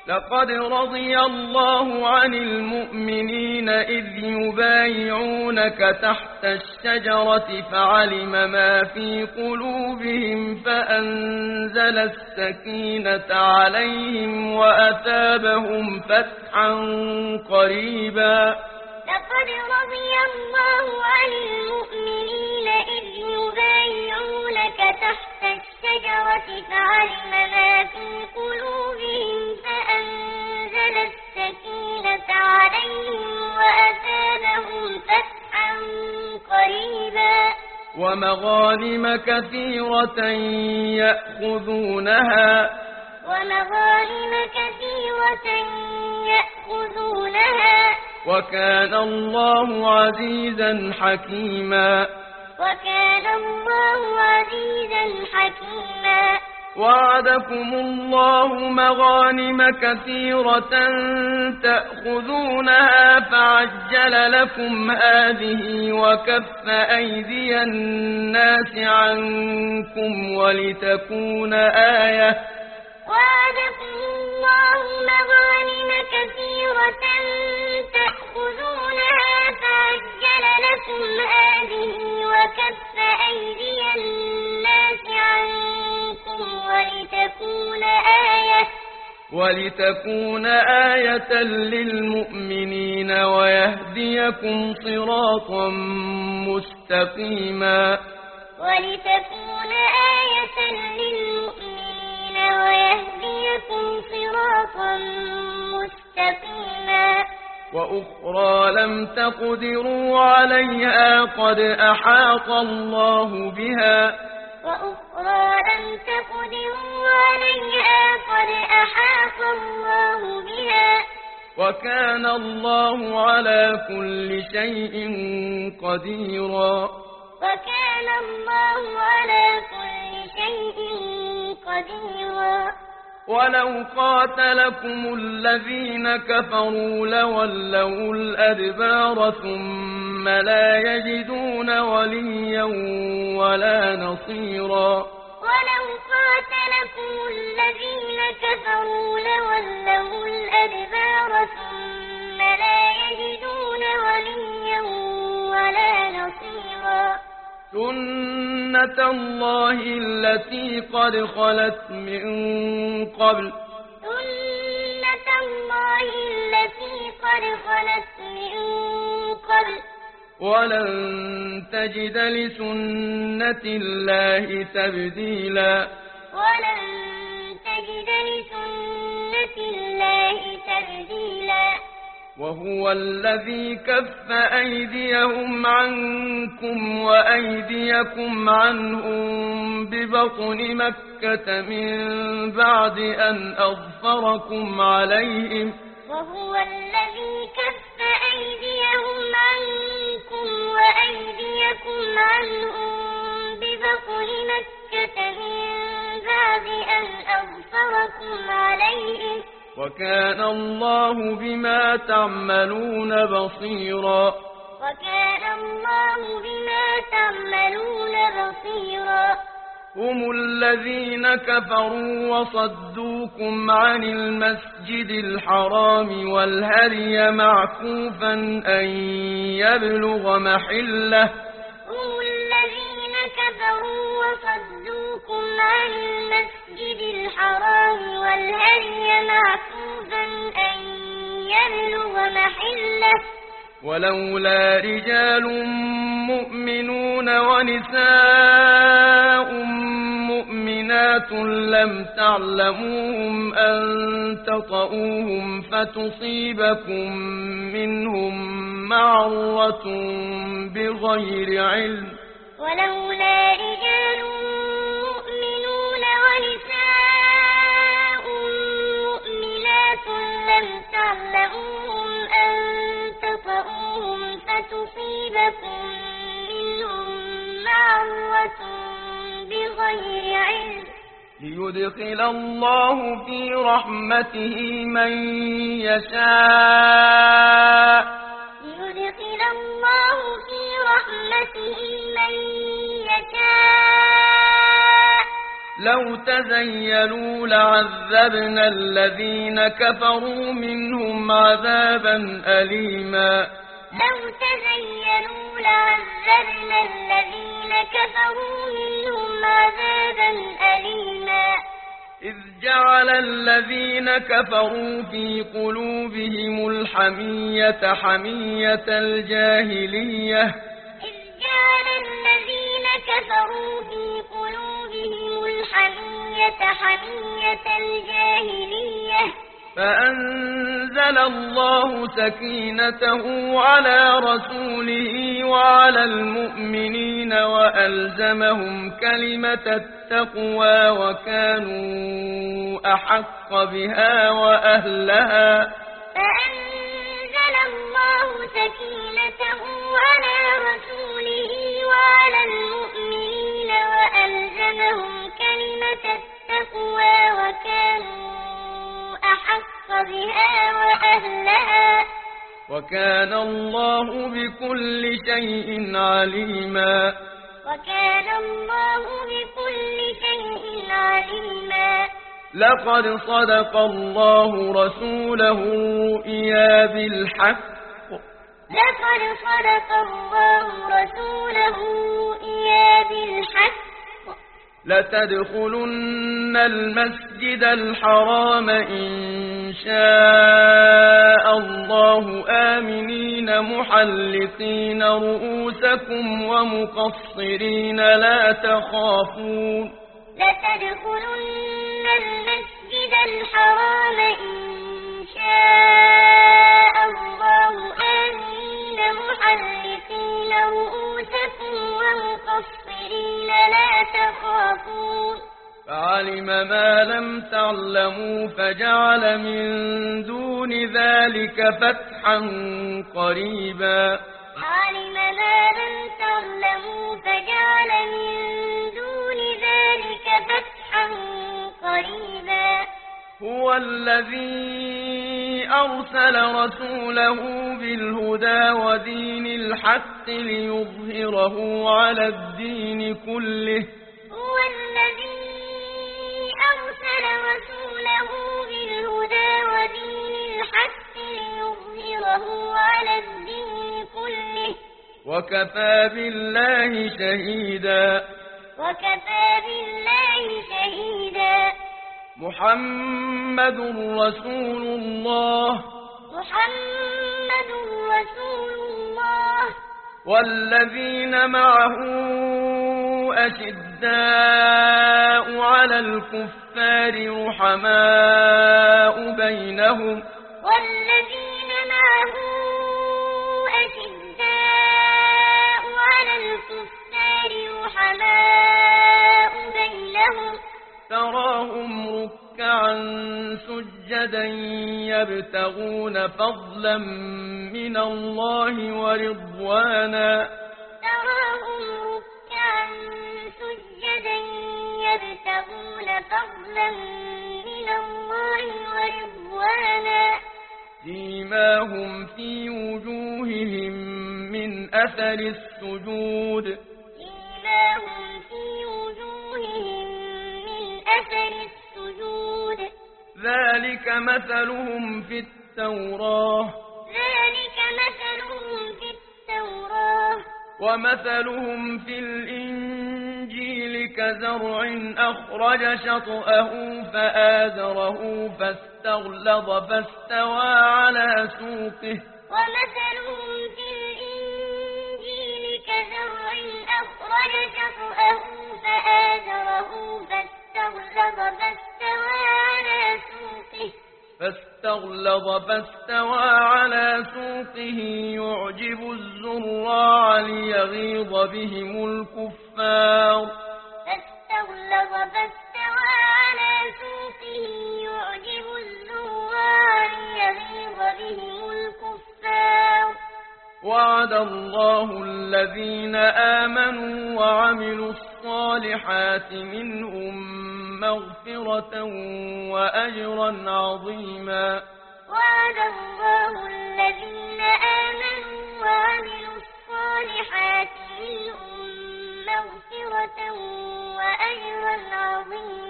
لقد رضي الله عن المؤمنين إذ يبايعونك تحت الشجرة فعلم ما في قلوبهم فأنزل السكينة عليهم وأثابهم فتحا قريبا لقد رضي الله عن المؤمنين إذ يبايعونك تحت الشجرة فعلم ما في قلوبهم فأنزل السكينة عليهم وأثابهم فتحا قريبا ومغانم كثيرة يأخذونها وكان الله عزيزا حكيما وعدكم الله مغانم كثيرة تأخذونها فعجل لكم هذه وكف أيدي الناس عنكم ولتكون آية وعدكم الله مغانم كثيرة تأخذونها فعجل لكم هذه وكف أيدي الناس عنكم ولتكون آية للمؤمنين ويهديكم صراطا مستقيما وأخرى لم تقدروا عليها قد أحاط الله بها وكان الله على كل شيء قديرا ولو قاتلكم الذين كفروا لولوا الأدبار ثم لا يجدون وليا ولا نصيرا سنة الله التي قد خلت من قبل ولن تجد لسنة الله تبديلا وهو الذي كف أيديهم عنكم وأيديكم عنهم ببطن مكة من بعد أن أظفركم عليهم وكان الله بما تعملون بصيرا هم الذين كفروا وصدوكم عن المسجد الحرام والهدي معكوفا أن يبلغ محله ولولا رجال مؤمنون ونساء مؤمنات لم تعلموهم أن تطؤوهم فتصيبكم منهم معرة بغير علم ليدخل الله في رحمته من يشاء لو تزيلوا لعذبنا الذين كفروا منهم عذابا أليما لو تزيلوا لعذبنا الذين كفروا منهم عذابا أليما إذ جعل الذين كفروا في قلوبهم الحمية حمية الجاهلية إذ جعل الذين كفروا في قلوبهم الحمية حمية الجاهلية فأنزل الله سكينته على رسوله وعلى المؤمنين وألزمهم كلمة التقوى وكانوا أحق بها وأهلها فأنزل الله سكينته على رسوله وعلى المؤمنين وألزمهم كلمة التقوى وكانوا أحق بها وأهلها وكان الله بكل شيء عليما وكان الله بكل شيء عليما لقد صدق الله رسوله الرؤيا بالحق لقد صدق الله رسوله الرؤيا بالحق لتدخلن المسجد الحرام إن شاء الله آمنين محلقين رؤوسكم ومقصرين لا تخافون لتدخلن المسجد الحرام إن شاء الله آمنين محلقين رؤوسكم ومقصرين لا تخافون فعلم ما لم تعلموا فجعل من دون ذلك فتحا قريبا علم ما لم تعلموا فجعل من دون ذلك فتحا قريبا هو الذي أرسل رسوله بالهدى ودين الحق ليظهره على الدين كله هو الذي أرسل رسوله بالهدى ودين الحق ليظهره على الدين كله وكفى بالله شهيدا وكفى بالله شهيدا محمد رسول الله محمد رسول الله والذين معه أشداء على الكفار رحماء بينهم والذين معه أشداء على الكفار رحماء بينهم تراهم ركعا سجدا يبتغون فضلا من الله ورضوانا تراهم ركعا سجدا يبتغون فضلا من الله ورضوانا سيماهم في وجوههم من أثر السجود سيماهم في وجوههم من أثر السجود ذلك مثلهم في التوراة ذلك مثلهم في التوراة ومثلهم في الإنجيل كزرع أخرج شطأه فآزره فاستغلظ فاستوى على سوقه ومثلهم في الإنجيل كزرع أخرج شطأه فآزره فاستوى على سوقه يعجب الزراع ليغيظ بهم الكفار فاستوى على سوقه يعجب الزراع ليغيظ بهم الكفار وعد الله الذين آمنوا وعملوا الصالحات منهم مغفرة وأجرا عظيما وعد الله الذين آمنوا وعملوا الصالحات منهم مغفرة وأجرا عظيما.